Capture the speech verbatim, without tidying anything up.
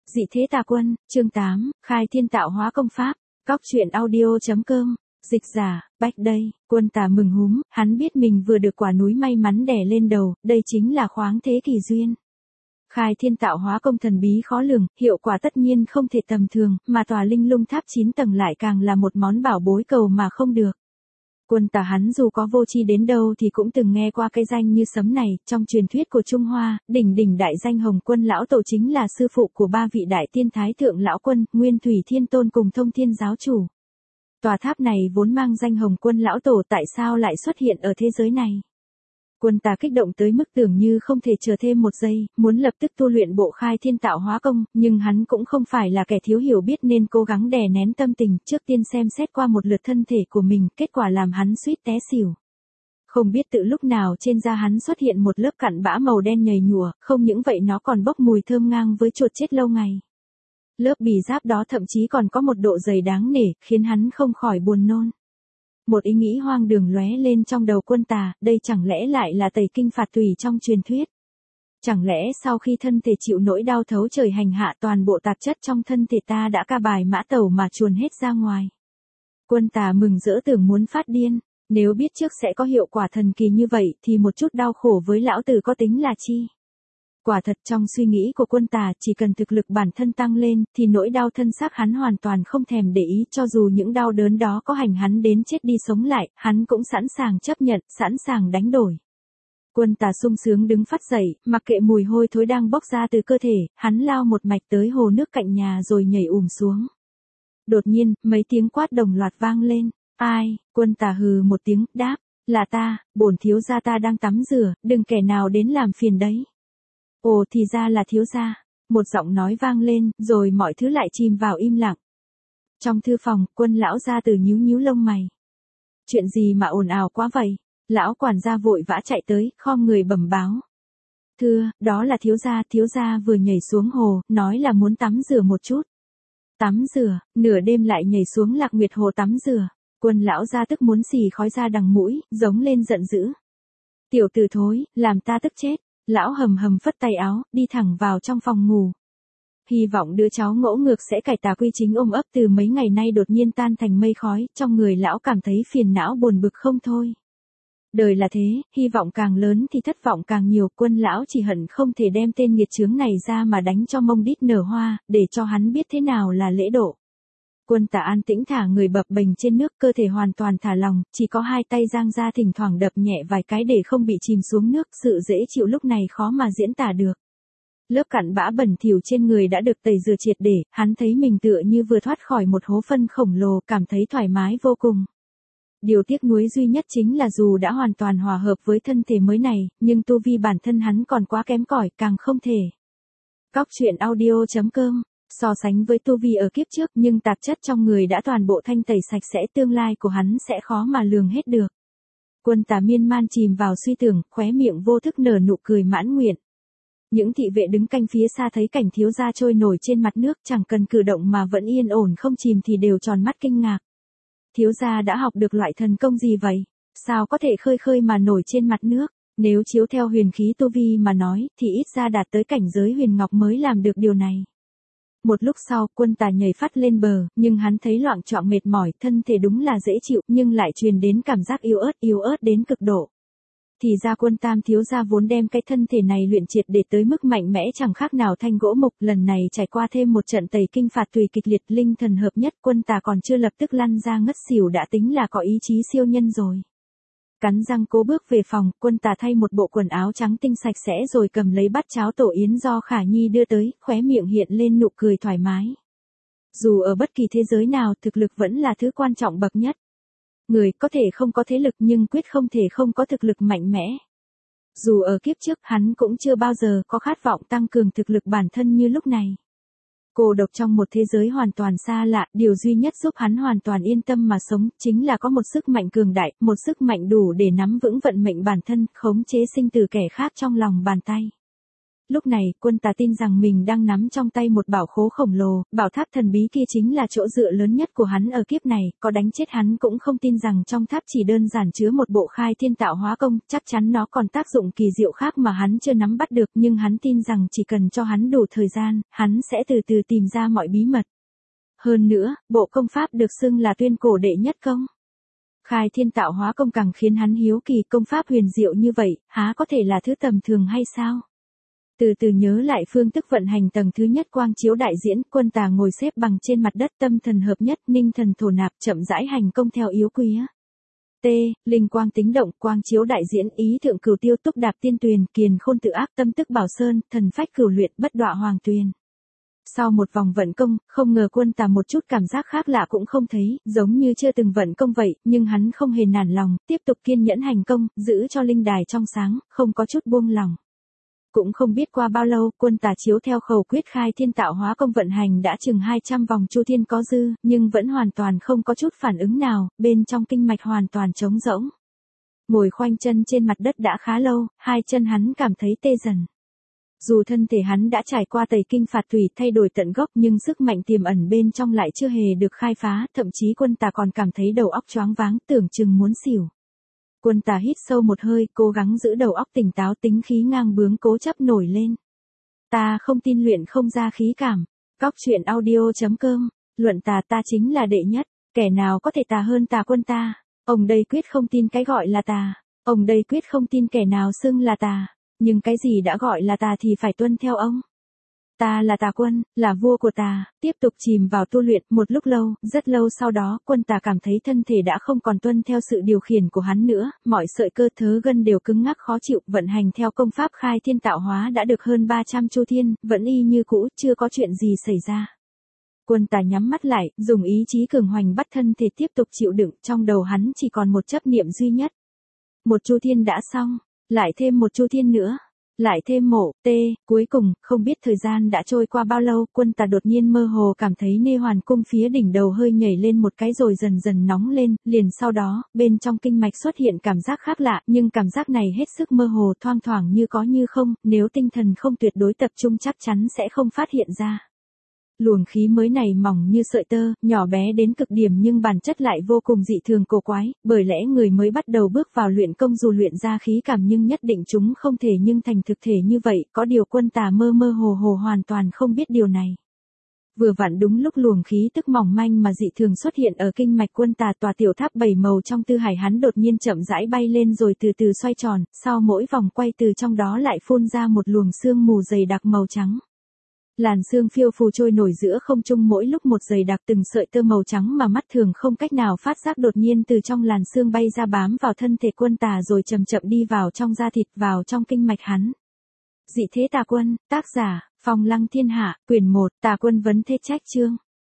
Dị thế tà quân, chương tám, khai thiên tạo hóa công pháp, cóc truyện audio.com, dịch giả, Bách đây, Quân Tà mừng húm, hắn biết mình vừa được quả núi may mắn đè lên đầu, đây chính là khoáng thế kỳ duyên. Khai thiên tạo hóa công thần bí khó lường, hiệu quả tất nhiên không thể tầm thường, mà tòa linh lung tháp chín tầng lại càng là một món bảo bối cầu mà không được. Quân Tà hắn dù có vô tri đến đâu thì cũng từng nghe qua cái danh như sấm này, trong truyền thuyết của Trung Hoa, đỉnh đỉnh đại danh Hồng Quân lão tổ chính là sư phụ của ba vị đại tiên thái thượng lão quân, Nguyên Thủy Thiên Tôn cùng Thông Thiên giáo chủ. Tòa tháp này vốn mang danh Hồng Quân lão tổ, tại sao lại xuất hiện ở thế giới này? Quân Tà kích động tới mức tưởng như không thể chờ thêm một giây, muốn lập tức tu luyện bộ khai thiên tạo hóa công, nhưng hắn cũng không phải là kẻ thiếu hiểu biết nên cố gắng đè nén tâm tình, trước tiên xem xét qua một lượt thân thể của mình, kết quả làm hắn suýt té xỉu. Không biết tự lúc nào trên da hắn xuất hiện một lớp cặn bã màu đen nhầy nhùa, không những vậy nó còn bốc mùi thơm ngang với chuột chết lâu ngày. Lớp bì giáp đó thậm chí còn có một độ dày đáng nể, khiến hắn không khỏi buồn nôn. Một ý nghĩ hoang đường lóe lên trong đầu Quân Tà, đây chẳng lẽ lại là tẩy kinh phạt tùy trong truyền thuyết? Chẳng lẽ sau khi thân thể chịu nỗi đau thấu trời hành hạ, toàn bộ tạp chất trong thân thể ta đã ca bài mã tẩu mà chuồn hết ra ngoài? Quân Tà mừng rỡ tưởng muốn phát điên, nếu biết trước sẽ có hiệu quả thần kỳ như vậy thì một chút đau khổ với lão tử có tính là chi? Quả thật trong suy nghĩ của Quân Tà, chỉ cần thực lực bản thân tăng lên, thì nỗi đau thân xác hắn hoàn toàn không thèm để ý, cho dù những đau đớn đó có hành hắn đến chết đi sống lại, hắn cũng sẵn sàng chấp nhận, sẵn sàng đánh đổi. Quân Tà sung sướng đứng phát dậy, mặc kệ mùi hôi thối đang bốc ra từ cơ thể, hắn lao một mạch tới hồ nước cạnh nhà rồi nhảy ùm xuống. Đột nhiên, mấy tiếng quát đồng loạt vang lên. Ai? Quân Tà hừ một tiếng, đáp, là ta, bổn thiếu gia ta đang tắm rửa, đừng kẻ nào đến làm phiền đấy. Ồ thì ra là thiếu gia, một giọng nói vang lên, rồi mọi thứ lại chìm vào im lặng. Trong thư phòng, Quân lão gia tử nhíu nhíu lông mày. Chuyện gì mà ồn ào quá vậy? Lão quản gia vội vã chạy tới, khom người bẩm báo. Thưa, đó là thiếu gia, thiếu gia vừa nhảy xuống hồ, nói là muốn tắm rửa một chút. Tắm rửa, nửa đêm lại nhảy xuống Lạc Nguyệt hồ tắm rửa. Quân lão gia tức muốn xì khói ra đằng mũi, giống lên giận dữ. Tiểu tử thối, làm ta tức chết. Lão hầm hầm phất tay áo, đi thẳng vào trong phòng ngủ. Hy vọng đứa cháu ngỗ ngược sẽ cải tà quy chính ôm ấp từ mấy ngày nay đột nhiên tan thành mây khói, trong người lão cảm thấy phiền não buồn bực không thôi. Đời là thế, hy vọng càng lớn thì thất vọng càng nhiều, Quân lão chỉ hận không thể đem tên nghiệt chướng này ra mà đánh cho mông đít nở hoa, để cho hắn biết thế nào là lễ độ. Quân Tà an tĩnh thả người bập bềnh trên nước, cơ thể hoàn toàn thả lỏng, chỉ có hai tay giang ra thỉnh thoảng đập nhẹ vài cái để không bị chìm xuống nước, sự dễ chịu lúc này khó mà diễn tả được. Lớp cặn bã bẩn thỉu trên người đã được tẩy rửa triệt để, hắn thấy mình tựa như vừa thoát khỏi một hố phân khổng lồ, cảm thấy thoải mái vô cùng. Điều tiếc nuối duy nhất chính là dù đã hoàn toàn hòa hợp với thân thể mới này, nhưng tu vi bản thân hắn còn quá kém cỏi, càng không thể. Cóc truyện audio.com. So sánh với tu vi ở kiếp trước, nhưng tạp chất trong người đã toàn bộ thanh tẩy sạch sẽ, tương lai của hắn sẽ khó mà lường hết được. Quân Tà miên man chìm vào suy tưởng, khóe miệng vô thức nở nụ cười mãn nguyện. Những thị vệ đứng canh phía xa thấy cảnh thiếu gia trôi nổi trên mặt nước, chẳng cần cử động mà vẫn yên ổn không chìm thì đều tròn mắt kinh ngạc. Thiếu gia đã học được loại thần công gì vậy? Sao có thể khơi khơi mà nổi trên mặt nước? Nếu chiếu theo huyền khí tu vi mà nói, thì ít ra đạt tới cảnh giới huyền ngọc mới làm được điều này. Một lúc sau, Quân Tà nhảy phát lên bờ, nhưng hắn thấy loạng choạng mệt mỏi, thân thể đúng là dễ chịu, nhưng lại truyền đến cảm giác yếu ớt, yếu ớt đến cực độ. Thì ra Quân Tam thiếu gia vốn đem cái thân thể này luyện triệt để tới mức mạnh mẽ chẳng khác nào thanh gỗ mục, lần này trải qua thêm một trận tẩy kinh phạt tùy kịch liệt, linh thần hợp nhất, Quân Tà còn chưa lập tức lăn ra ngất xỉu đã tính là có ý chí siêu nhân rồi. Cắn răng cố bước về phòng, Quân Tà thay một bộ quần áo trắng tinh sạch sẽ rồi cầm lấy bát cháo tổ yến do Khả Nhi đưa tới, khóe miệng hiện lên nụ cười thoải mái. Dù ở bất kỳ thế giới nào, thực lực vẫn là thứ quan trọng bậc nhất. Người có thể không có thế lực nhưng quyết không thể không có thực lực mạnh mẽ. Dù ở kiếp trước hắn cũng chưa bao giờ có khát vọng tăng cường thực lực bản thân như lúc này. Cô độc trong một thế giới hoàn toàn xa lạ, điều duy nhất giúp hắn hoàn toàn yên tâm mà sống, chính là có một sức mạnh cường đại, một sức mạnh đủ để nắm vững vận mệnh bản thân, khống chế sinh tử kẻ khác trong lòng bàn tay. lúc này, Quân Tà tin rằng mình đang nắm trong tay một bảo khố khổng lồ, bảo tháp thần bí kia chính là chỗ dựa lớn nhất của hắn ở kiếp này, có đánh chết hắn cũng không tin rằng trong tháp chỉ đơn giản chứa một bộ khai thiên tạo hóa công, chắc chắn nó còn tác dụng kỳ diệu khác mà hắn chưa nắm bắt được, nhưng hắn tin rằng chỉ cần cho hắn đủ thời gian, hắn sẽ từ từ tìm ra mọi bí mật. Hơn nữa, bộ công pháp được xưng là tuyên cổ đệ nhất công. Khai thiên tạo hóa công càng khiến hắn hiếu kỳ, công pháp huyền diệu như vậy, há có thể là thứ tầm thường hay sao? Từ từ nhớ lại phương thức vận hành tầng thứ nhất quang chiếu đại diễn, Quân Tà ngồi xếp bằng trên mặt đất, tâm thần hợp nhất, ninh thần thổ nạp, chậm rãi hành công theo yếu quý. T. Linh quang tính động, quang chiếu đại diễn, ý thượng cửu tiêu, túc đạp tiên tuyền, kiền khôn tự ác, tâm tức bảo sơn, thần phách cửu luyện, bất đọa hoàng tuyền. Sau một vòng vận công, không ngờ Quân Tà một chút cảm giác khác lạ cũng không thấy, giống như chưa từng vận công vậy, nhưng hắn không hề nản lòng, tiếp tục kiên nhẫn hành công, giữ cho linh đài trong sáng, không có chút buông lòng. Cũng không biết qua bao lâu, Quân Tà chiếu theo khẩu quyết khai thiên tạo hóa công vận hành đã chừng hai trăm vòng chu thiên có dư, nhưng vẫn hoàn toàn không có chút phản ứng nào, bên trong kinh mạch hoàn toàn trống rỗng. Ngồi khoanh chân trên mặt đất đã khá lâu, hai chân hắn cảm thấy tê dần. Dù thân thể hắn đã trải qua tẩy kinh phạt thủy thay đổi tận gốc nhưng sức mạnh tiềm ẩn bên trong lại chưa hề được khai phá, thậm chí Quân Tà còn cảm thấy đầu óc choáng váng, tưởng chừng muốn xỉu. Quân Tà hít sâu một hơi, cố gắng giữ đầu óc tỉnh táo, tính khí ngang bướng cố chấp nổi lên. Ta không tin luyện không ra khí cảm. Cóc truyện audio chấm com, luận tà ta chính là đệ nhất, kẻ nào có thể tà hơn tà Quân ta. Ông đây quyết không tin cái gọi là tà, ông đây quyết không tin kẻ nào xưng là tà, nhưng cái gì đã gọi là tà thì phải tuân theo ông. Ta là Tà Quân, là vua của tà, tiếp tục chìm vào tu luyện, một lúc lâu, rất lâu sau đó, Quân Tà cảm thấy thân thể đã không còn tuân theo sự điều khiển của hắn nữa, mọi sợi cơ thớ gân đều cứng ngắc khó chịu, vận hành theo công pháp khai thiên tạo hóa đã được hơn ba trăm chu thiên, vẫn y như cũ, chưa có chuyện gì xảy ra. Quân Tà nhắm mắt lại, dùng ý chí cường hoành bắt thân thể tiếp tục chịu đựng, trong đầu hắn chỉ còn một chấp niệm duy nhất. Một chu thiên đã xong, lại thêm một chu thiên nữa. Lại thêm mổ, tê, cuối cùng, không biết thời gian đã trôi qua bao lâu, Quân Tà đột nhiên mơ hồ cảm thấy nê hoàn cung phía đỉnh đầu hơi nhảy lên một cái rồi dần dần nóng lên, liền sau đó, bên trong kinh mạch xuất hiện cảm giác khác lạ, nhưng cảm giác này hết sức mơ hồ, thoang thoảng như có như không, nếu tinh thần không tuyệt đối tập trung chắc chắn sẽ không phát hiện ra. Luồng khí mới này mỏng như sợi tơ, nhỏ bé đến cực điểm nhưng bản chất lại vô cùng dị thường cổ quái, bởi lẽ người mới bắt đầu bước vào luyện công dù luyện ra khí cảm nhưng nhất định chúng không thể nhưng thành thực thể như vậy, có điều Quân Tà mơ mơ hồ hồ hoàn toàn không biết điều này. Vừa vặn đúng lúc luồng khí tức mỏng manh mà dị thường xuất hiện ở kinh mạch Quân Tà, tòa tiểu tháp bảy màu trong tư hải hắn đột nhiên chậm rãi bay lên rồi từ từ xoay tròn, sau mỗi vòng quay từ trong đó lại phun ra một luồng sương mù dày đặc màu trắng. Làn sương phiêu phù trôi nổi giữa không trung, mỗi lúc một dày đặc, từng sợi tơ màu trắng mà mắt thường không cách nào phát giác đột nhiên từ trong làn sương bay ra bám vào thân thể Quân Tà rồi chậm chậm đi vào trong da thịt, vào trong kinh mạch hắn. Dị thế Tà Quân, tác giả, Phong Lăng Thiên Hạ, quyển một, Tà Quân vấn thế trách chương.